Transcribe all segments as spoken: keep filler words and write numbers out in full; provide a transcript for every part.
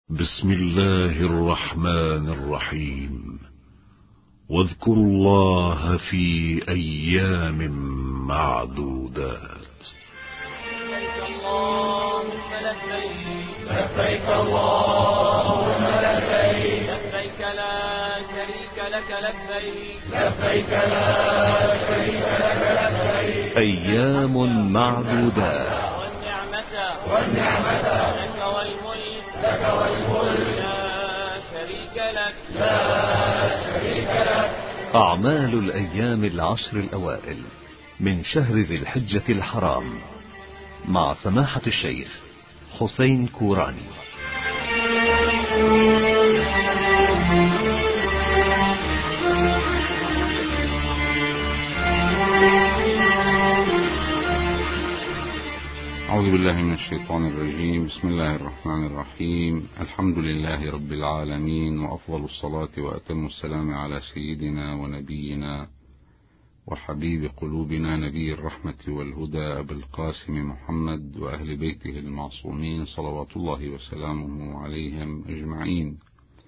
بسم الله الرحمن الرحيم. واذكروا الله في أيام معدودات. لبيك اللهم لبيك لبيك اللهم لبيك لبيك لا شريك لك لبيك لبيك لا شريك لك لبيك أيام معدودات. والنعمة والنعمة لك والملك لك والملك لا شريك لك لا شريك لك. أعمال الأيام العشر الأوائل من شهر ذي الحجة الحرام مع سماحة الشيخ حسين كوراني. أعوذ بالله من الشيطان الرجيم. بسم الله الرحمن الرحيم. الحمد لله رب العالمين، وأفضل الصلاة وأتم السلام على سيدنا ونبينا وحبيب قلوبنا نبي الرحمة والهدى أبي القاسم محمد وأهل بيته المعصومين صلوات الله وسلامه عليهم أجمعين.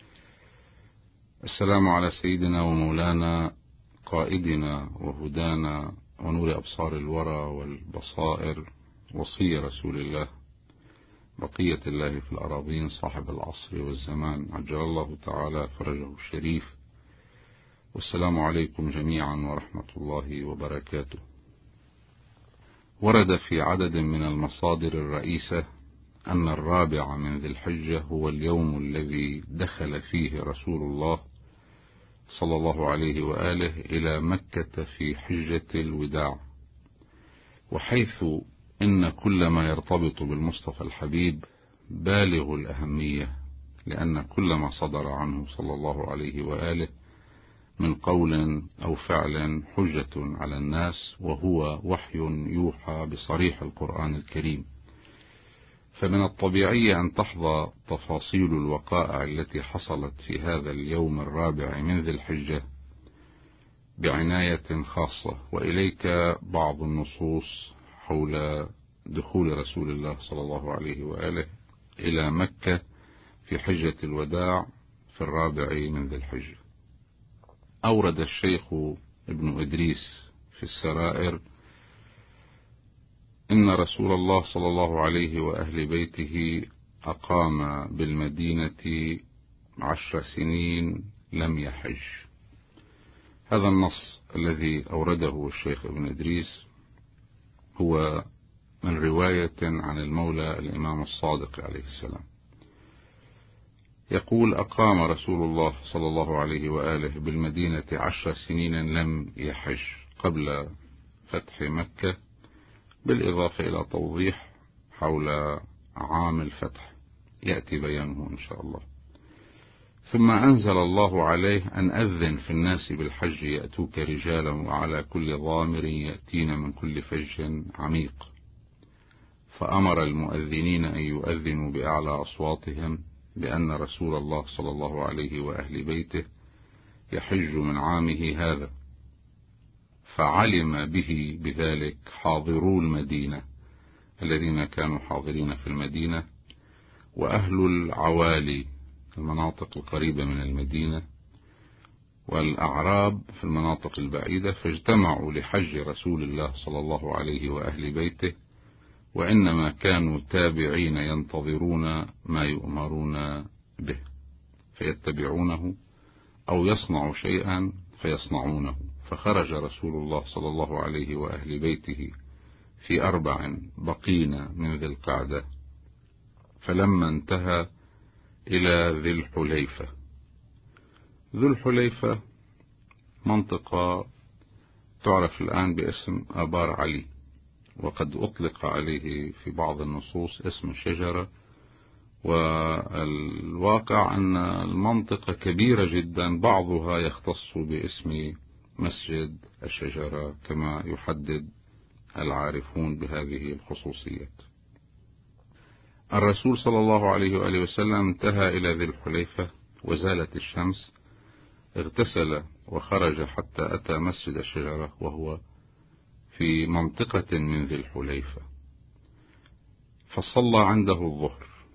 السلام على سيدنا ومولانا قائدنا وهدانا ونور أبصار الورى والبصائر، وصي رسول الله بقية الله في الأراضين، صاحب العصر والزمان، عجل الله تعالى فرجه الشريف. والسلام عليكم جميعا ورحمة الله وبركاته. ورد في عدد من المصادر الرئيسة أن الرابع من ذي الحجة هو اليوم الذي دخل فيه رسول الله صلى الله عليه وآله إلى مكة في حجة الوداع، وحيث إن كل ما يرتبط بالمصطفى الحبيب بالغ الأهمية، لأن كل ما صدر عنه صلى الله عليه وآله من قول أو فعل حجة على الناس، وهو وحي يوحى بصريح القرآن الكريم. فمن الطبيعي أن تحظى تفاصيل الوقائع التي حصلت في هذا اليوم الرابع من ذي الحجة بعناية خاصة. وإليك بعض النصوص حول دخول رسول الله صلى الله عليه وآله إلى مكة في حجة الوداع في الرابع من ذي الحجة. أورد الشيخ ابن إدريس في السرائر إن رسول الله صلى الله عليه وأهل بيته أقام بالمدينة عشر سنين لم يحج. هذا النص الذي أورده الشيخ ابن إدريس هو من رواية عن المولى الإمام الصادق عليه السلام. يقول: أقام رسول الله صلى الله عليه وآله بالمدينة عشر سنين لم يحج قبل فتح مكة، بالإضافة إلى توضيح حول عام الفتح يأتي بيانه إن شاء الله. ثم أنزل الله عليه أن أذن في الناس بالحج يأتوك رجالا وعلى كل ضامر يأتين من كل فج عميق، فأمر المؤذنين أن يؤذنوا بأعلى أصواتهم بأن رسول الله صلى الله عليه وأهل بيته يحج من عامه هذا. فعلم به بذلك حاضرو المدينة الذين كانوا حاضرين في المدينة، وأهل العوالي المناطق القريبة من المدينة، والأعراب في المناطق البعيدة، فاجتمعوا لحج رسول الله صلى الله عليه وأهل بيته، وإنما كانوا تابعين ينتظرون ما يؤمرون به فيتبعونه، أو يصنع شيئا فيصنعونه. فخرج رسول الله صلى الله عليه وأهل بيته في أربع بقين من ذي القعدة، فلما انتهى إلى ذي الحليفة. ذو الحليفة منطقة تعرف الآن باسم آبار علي، وقد أطلق عليه في بعض النصوص اسم الشجرة، والواقع أن المنطقة كبيرة جدا، بعضها يختص باسم مسجد الشجرة كما يحدد العارفون بهذه الخصوصيات. الرسول صلى الله عليه وآله وسلم انتهى إلى ذي الحليفة وزالت الشمس، اغتسل وخرج حتى أتى مسجد الشجرة وهو في منطقة من ذي الحليفة، فصلى عنده الظهر،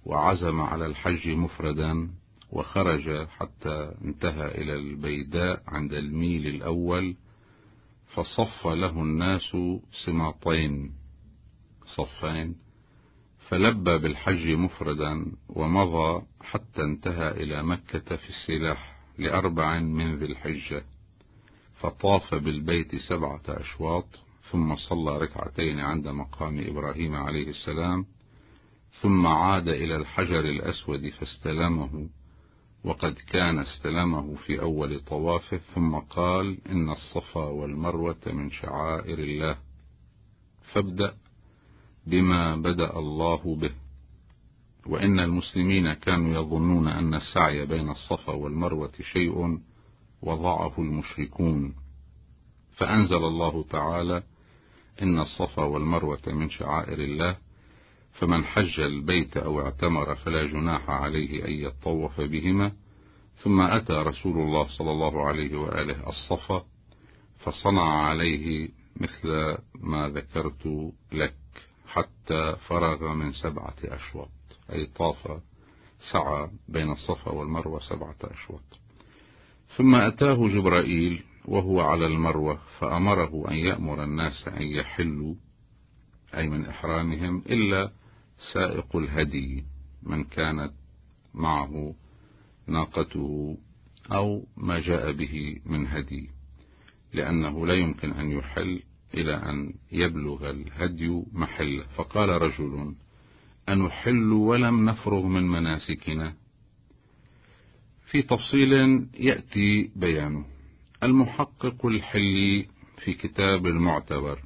وعزم على الحج مفردا، وخرج حتى انتهى إلى البيداء عند الميل الأول، فصف له الناس سماطين صفين، فلبى بالحج مفردا ومضى حتى انتهى إلى مكة في السلاح لأربع من ذي الحجة، فطاف بالبيت سبعة أشواط، ثم صلى ركعتين عند مقام إبراهيم عليه السلام، ثم عاد إلى الحجر الأسود فاستلمه، وقد كان استلمه في أول طوافه، ثم قال: إن الصفا والمروة من شعائر الله، فابدأ بما بدأ الله به. وإن المسلمين كانوا يظنون أن السعي بين الصفا والمروة شيء وضعه المشركون، فأنزل الله تعالى: إن الصفا والمروة من شعائر الله، فمن حج البيت أو اعتمر فلا جناح عليه أن يطوف بهما. ثم أتى رسول الله صلى الله عليه وآله الصفا فصنع عليه مثل ما ذكرت لك حتى فرغ من سبعة أشواط، أي طاف سعى بين الصفا والمروة سبعة أشواط. ثم أتاه جبرائيل وهو على المروة فأمره أن يأمر الناس أن يحلوا، أي من إحرامهم، إلا سائق الهدي من كانت معه ناقته أو ما جاء به من هدي، لأنه لا يمكن أن يحل إلى أن يبلغ الهدي محله. فقال رجل: أنحل ولم نفرغ من مناسكنا؟ في تفصيل يأتي بيانه. المحقق الحلي في كتاب المعتبر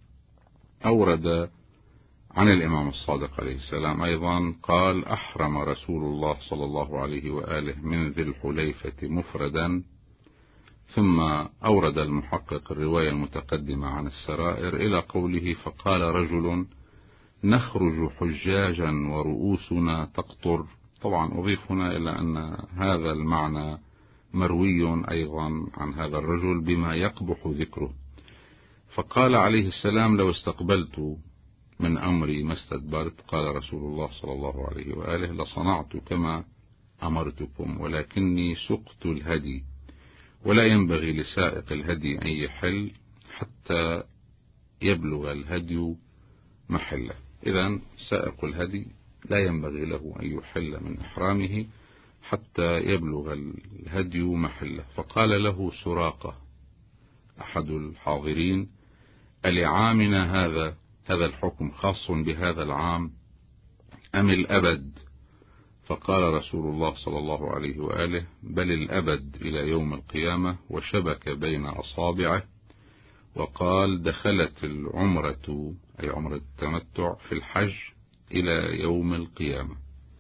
أورد عن الإمام الصادق عليه السلام أيضا قال: أحرم رسول الله صلى الله عليه وآله من ذي الحليفة مفردا. ثم أورد المحقق الرواية المتقدمة عن السرائر إلى قوله: فقال رجل: نخرج حجاجا ورؤوسنا تقطر. طبعا أضيف هنا إلى أن هذا المعنى مروي أيضا عن هذا الرجل بما يقبح ذكره. فقال عليه السلام: لو استقبلت من أمري ما استدبرت. قال رسول الله صلى الله عليه وآله: لصنعت كما أمرتكم، ولكني سقت الهدي، ولا ينبغي لسائق الهدي أن يحل حتى يبلغ الهدي محله. إذن سائق الهدي لا ينبغي له أن يحل من إحرامه حتى يبلغ الهدي محله. فقال له سراقة أحد الحاضرين: ألعامنا هذا هذا الحكم خاص بهذا العام أم الأبد؟ فقال رسول الله صلى الله عليه وآله: بل الأبد إلى يوم القيامة، وشبك بين أصابعه وقال: دخلت العمرة، أي عمرة التمتع، في الحج إلى يوم القيامة.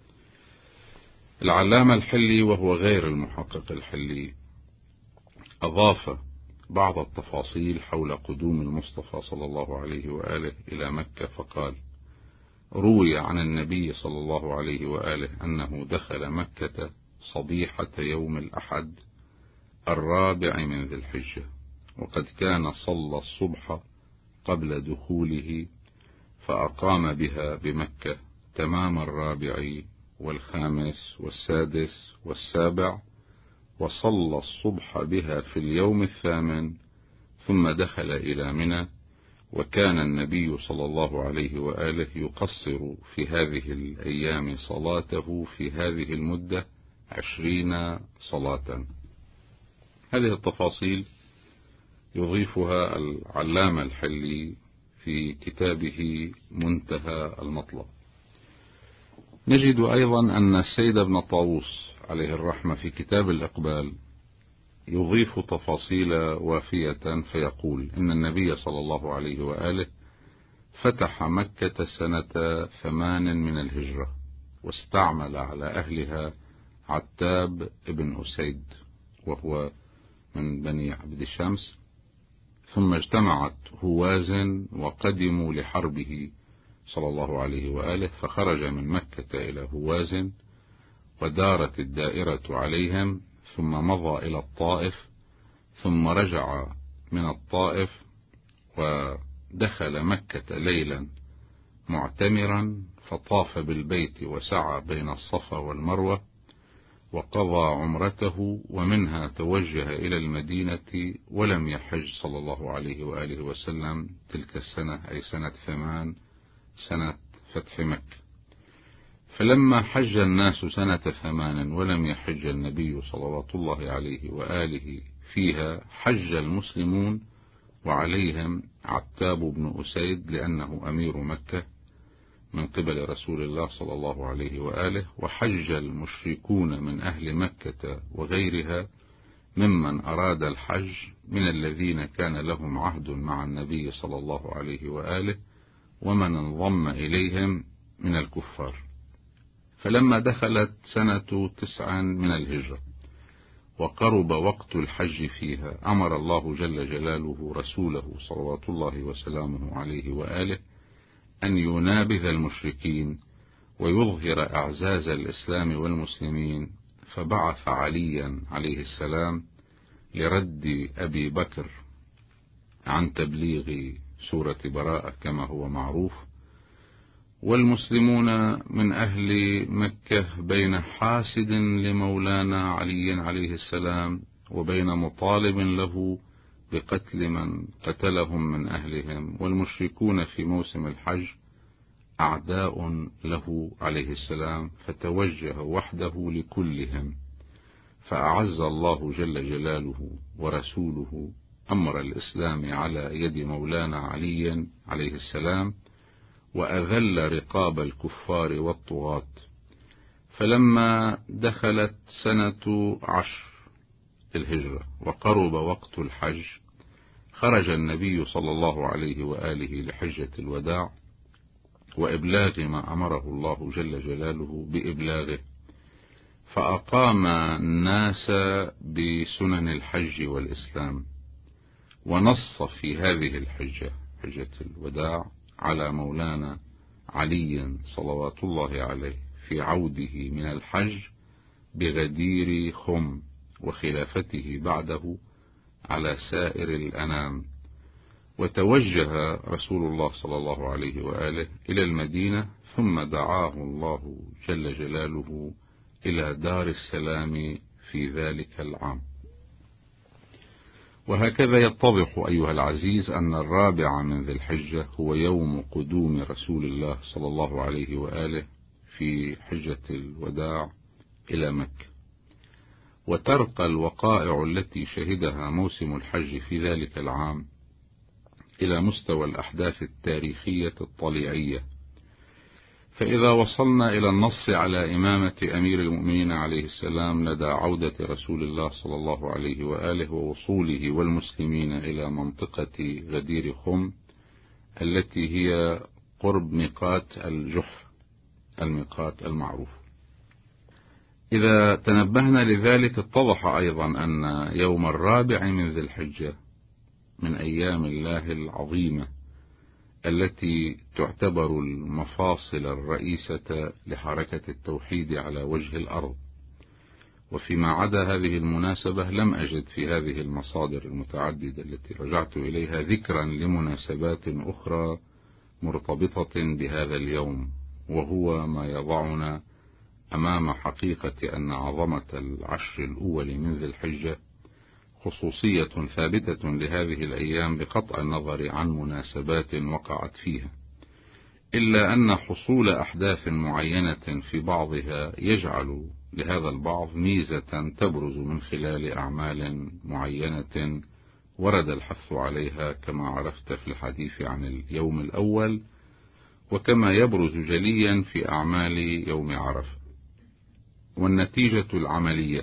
العلامة الحلي وهو غير المحقق الحلي أضاف بعض التفاصيل حول قدوم المصطفى صلى الله عليه وآله إلى مكة، فقال: روي عن النبي صلى الله عليه وآله أنه دخل مكة صبيحة يوم الأحد الرابع من ذي الحجة، وقد كان صلى الصبح قبل دخوله، فأقام بها بمكة تمام الرابع والخامس والسادس والسابع، وصلى الصبح بها في اليوم الثامن، ثم دخل إلى منى. وكان النبي صلى الله عليه وآله يقصر في هذه الأيام صلاته في هذه المدة عشرين صلاة. هذه التفاصيل يضيفها العلامة الحلي في كتابه منتهى المطلب. نجد أيضا أن السيد ابن طاووس عليه الرحمة في كتاب الإقبال يضيف تفاصيل وافية، فيقول: إن النبي صلى الله عليه وآله فتح مكة سنة ثمان من الهجرة، واستعمل على أهلها عتاب ابن أسيد وهو من بني عبد الشمس، ثم اجتمعت هوازن وقدموا لحربه صلى الله عليه وآله، فخرج من مكة إلى هوازن ودارت الدائرة عليهم، ثم مضى إلى الطائف، ثم رجع من الطائف ودخل مكة ليلا معتمرا، فطاف بالبيت وسعى بين الصفا والمروة وقضى عمرته، ومنها توجه إلى المدينة ولم يحج صلى الله عليه وآله وسلم تلك السنة، أي سنة ثمان، سنة فتح مكة. فلما حج الناس سنة ثمان ولم يحج النبي صلوات الله عليه وآله فيها، حج المسلمون وعليهم عتاب بن أسيد لأنه أمير مكة من قبل رسول الله صلى الله عليه وآله، وحج المشركون من أهل مكة وغيرها ممن أراد الحج من الذين كان لهم عهد مع النبي صلى الله عليه وآله ومن انضم إليهم من الكفار. فلما دخلت سنة تسع من الهجرة وقرب وقت الحج فيها، أمر الله جل جلاله رسوله صلوات الله وسلامه عليه وآله أن ينابذ المشركين ويظهر أعزاز الإسلام والمسلمين، فبعث عليا عليه السلام لرد أبي بكر عن تبليغ سورة براءة كما هو معروف. والمسلمون من أهل مكة بين حاسد لمولانا علي عليه السلام وبين مطالب له بقتل من قتلهم من أهلهم، والمشركون في موسم الحج أعداء له عليه السلام، فتوجه وحده لكلهم، فأعز الله جل جلاله ورسوله أمر الإسلام على يد مولانا علي عليه السلام، وأذل رقاب الكفار والطغاة. فلما دخلت سنة عشر الهجرة وقرب وقت الحج، خرج النبي صلى الله عليه وآله لحجة الوداع وإبلاغ ما أمره الله جل جلاله بإبلاغه، فأقام الناس بسنن الحج والإسلام، ونص في هذه الحجة حجة الوداع على مولانا علي صلوات الله عليه في عوده من الحج بغدير خم وخلافته بعده على سائر الأنام. وتوجه رسول الله صلى الله عليه وآله إلى المدينة، ثم دعاه الله جل جلاله إلى دار السلام في ذلك العام. وهكذا يتضح أيها العزيز أن الرابع من ذي الحجة هو يوم قدوم رسول الله صلى الله عليه وآله في حجة الوداع إلى مكة، وترقى الوقائع التي شهدها موسم الحج في ذلك العام إلى مستوى الأحداث التاريخية الطليعية. فإذا وصلنا إلى النص على إمامة أمير المؤمنين عليه السلام لدى عودة رسول الله صلى الله عليه وآله ووصوله والمسلمين إلى منطقة غدير خم التي هي قرب ميقات الجحف، الميقات المعروف. إذا تنبهنا لذلك اتضح أيضا أن يوم الرابع من ذي الحجة من أيام الله العظيمة التي تعتبر المفاصل الرئيسة لحركة التوحيد على وجه الأرض. وفيما عدا هذه المناسبة لم أجد في هذه المصادر المتعددة التي رجعت إليها ذكرا لمناسبات أخرى مرتبطة بهذا اليوم، وهو ما يضعنا أمام حقيقة أن عظمة العشر الأول من ذي الحجة خصوصية ثابتة لهذه الأيام بقطع النظر عن مناسبات وقعت فيها، إلا أن حصول أحداث معينة في بعضها يجعل لهذا البعض ميزة تبرز من خلال أعمال معينة ورد الحث عليها كما عرفت في الحديث عن اليوم الأول، وكما يبرز جليا في أعمال يوم عرفة. والنتيجة العملية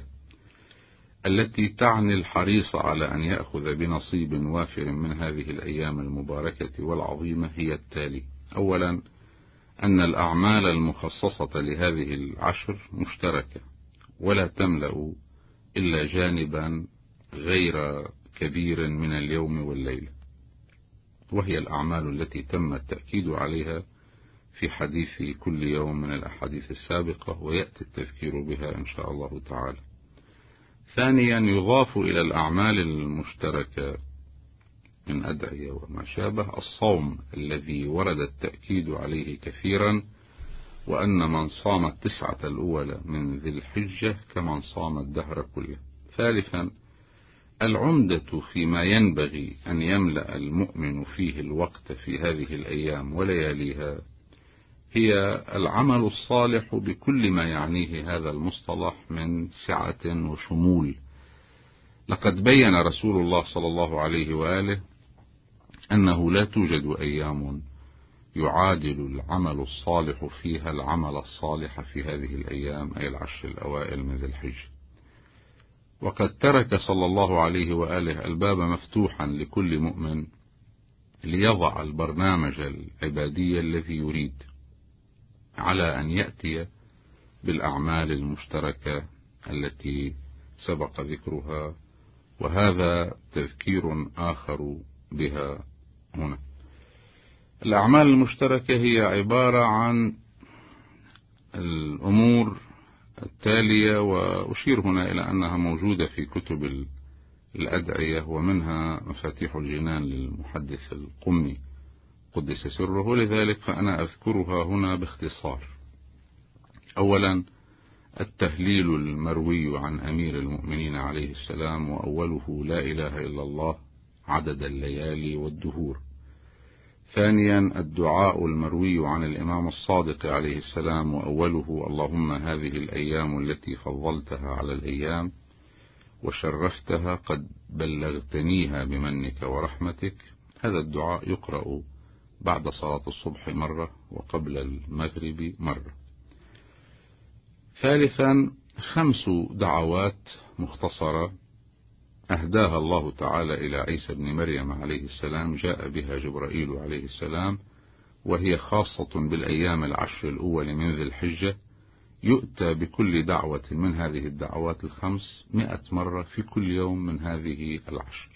التي تعني الحريص على أن يأخذ بنصيب وافر من هذه الأيام المباركة والعظيمة هي التالي: أولا، أن الأعمال المخصصة لهذه العشر مشتركة ولا تملأ إلا جانبا غير كبير من اليوم والليلة، وهي الأعمال التي تم التأكيد عليها في حديث كل يوم من الأحاديث السابقة، ويأتي التذكير بها إن شاء الله تعالى. ثانيا، يضاف إلى الأعمال المشتركة من أدعية وما شابه الصوم الذي ورد التأكيد عليه كثيرا وأن من صام التسعة الأولى من ذي الحجة كمن صام الدهر كله. ثالثا، العمدة فيما ينبغي أن يملأ المؤمن فيه الوقت في هذه الأيام ولياليها هي العمل الصالح بكل ما يعنيه هذا المصطلح من سعة وشمول. لقد بين رسول الله صلى الله عليه وآله أنه لا توجد أيام يعادل العمل الصالح فيها العمل الصالح في هذه الأيام، أي العشر الأوائل من ذي الحجة. وقد ترك صلى الله عليه وآله الباب مفتوحا لكل مؤمن ليضع البرنامج العبادي الذي يريد، على أن يأتي بالأعمال المشتركة التي سبق ذكرها، وهذا تذكير آخر بها هنا. الأعمال المشتركة هي عبارة عن الأمور التالية، وأشير هنا إلى أنها موجودة في كتب الأدعية، ومنها مفاتيح الجنان للمحدث القمي قدس سره، ولذلك فأنا أذكرها هنا باختصار. أولا، التهليل المروي عن أمير المؤمنين عليه السلام، وأوله لا إله إلا الله عدد الليالي والدهور. ثانيا، الدعاء المروي عن الإمام الصادق عليه السلام، وأوله اللهم هذه الأيام التي فضلتها على الأيام وشرفتها قد بلغتنيها بمنك ورحمتك. هذا الدعاء يقرأ بعد صلاة الصبح مرة وقبل المغرب مرة. ثالثا، خمس دعوات مختصرة أهداها الله تعالى إلى عيسى بن مريم عليه السلام، جاء بها جبرائيل عليه السلام، وهي خاصة بالأيام العشر الأول من ذي الحجة. يؤتى بكل دعوة من هذه الدعوات الخمس مئة مرة في كل يوم من هذه العشر.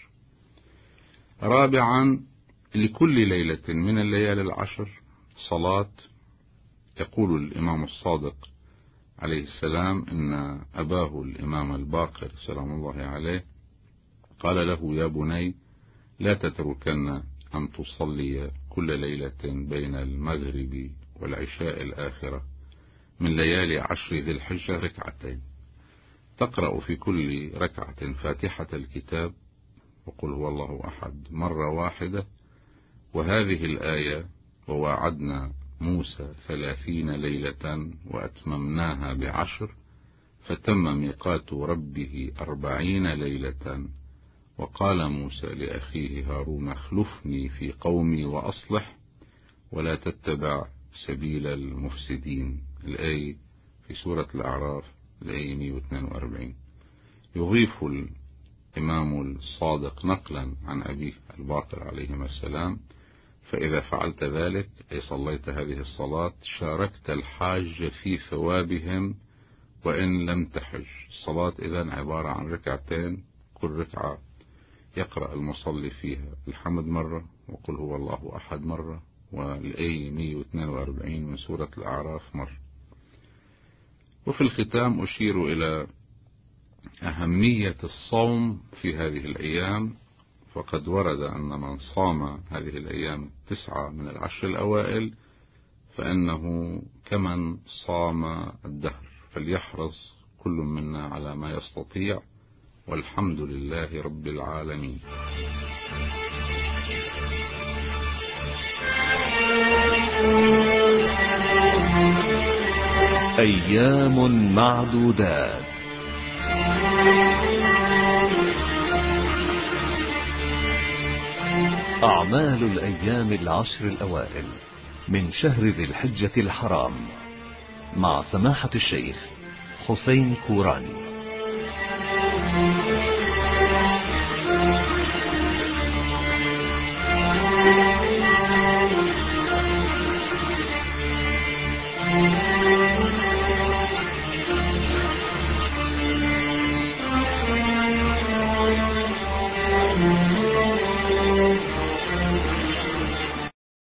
رابعا، لكل ليلة من الليالي العشر صلاة. يقول الإمام الصادق عليه السلام إن أباه الإمام الباقر سلام الله عليه قال له يا بني لا تتركن أن تصلي كل ليلة بين المغرب والعشاء الآخرة من ليالي عشر ذي الحجة ركعتين، تقرأ في كل ركعة فاتحة الكتاب وقل هو الله أحد مرة واحدة، وهذه الآية ووعدنا موسى ثلاثين ليلة وأتممناها بعشر فتم ميقات ربه أربعين ليلة، وقال موسى لأخيه هارون اخلفني في قومي وأصلح ولا تتبع سبيل المفسدين. الآية في سورة الأعراف الآية مئة واثنين وأربعين. يضيف الإمام الصادق نقلا عن أبيه الباقر عليهما السلام فإذا فعلت ذلك أي صليت هذه الصلاة شاركت الحاج في ثوابهم وإن لم تحج. الصلاة إذن عبارة عن ركعتين، كل ركعة يقرأ المصلي فيها الحمد مرة وقل هو الله أحد مرة والآية مئة واثنين وأربعين من سورة الأعراف مرة. وفي الختام أشير إلى أهمية الصوم في هذه الأيام، فقد ورد أن من صام هذه الأيام التسعة من العشر الأوائل فإنه كمن صام الدهر، فليحرص كل منا على ما يستطيع، والحمد لله رب العالمين. أيام معدودات. أعمال الأيام العشر الأوائل من شهر ذي الحجة الحرام مع سماحة الشيخ حسين كوراني.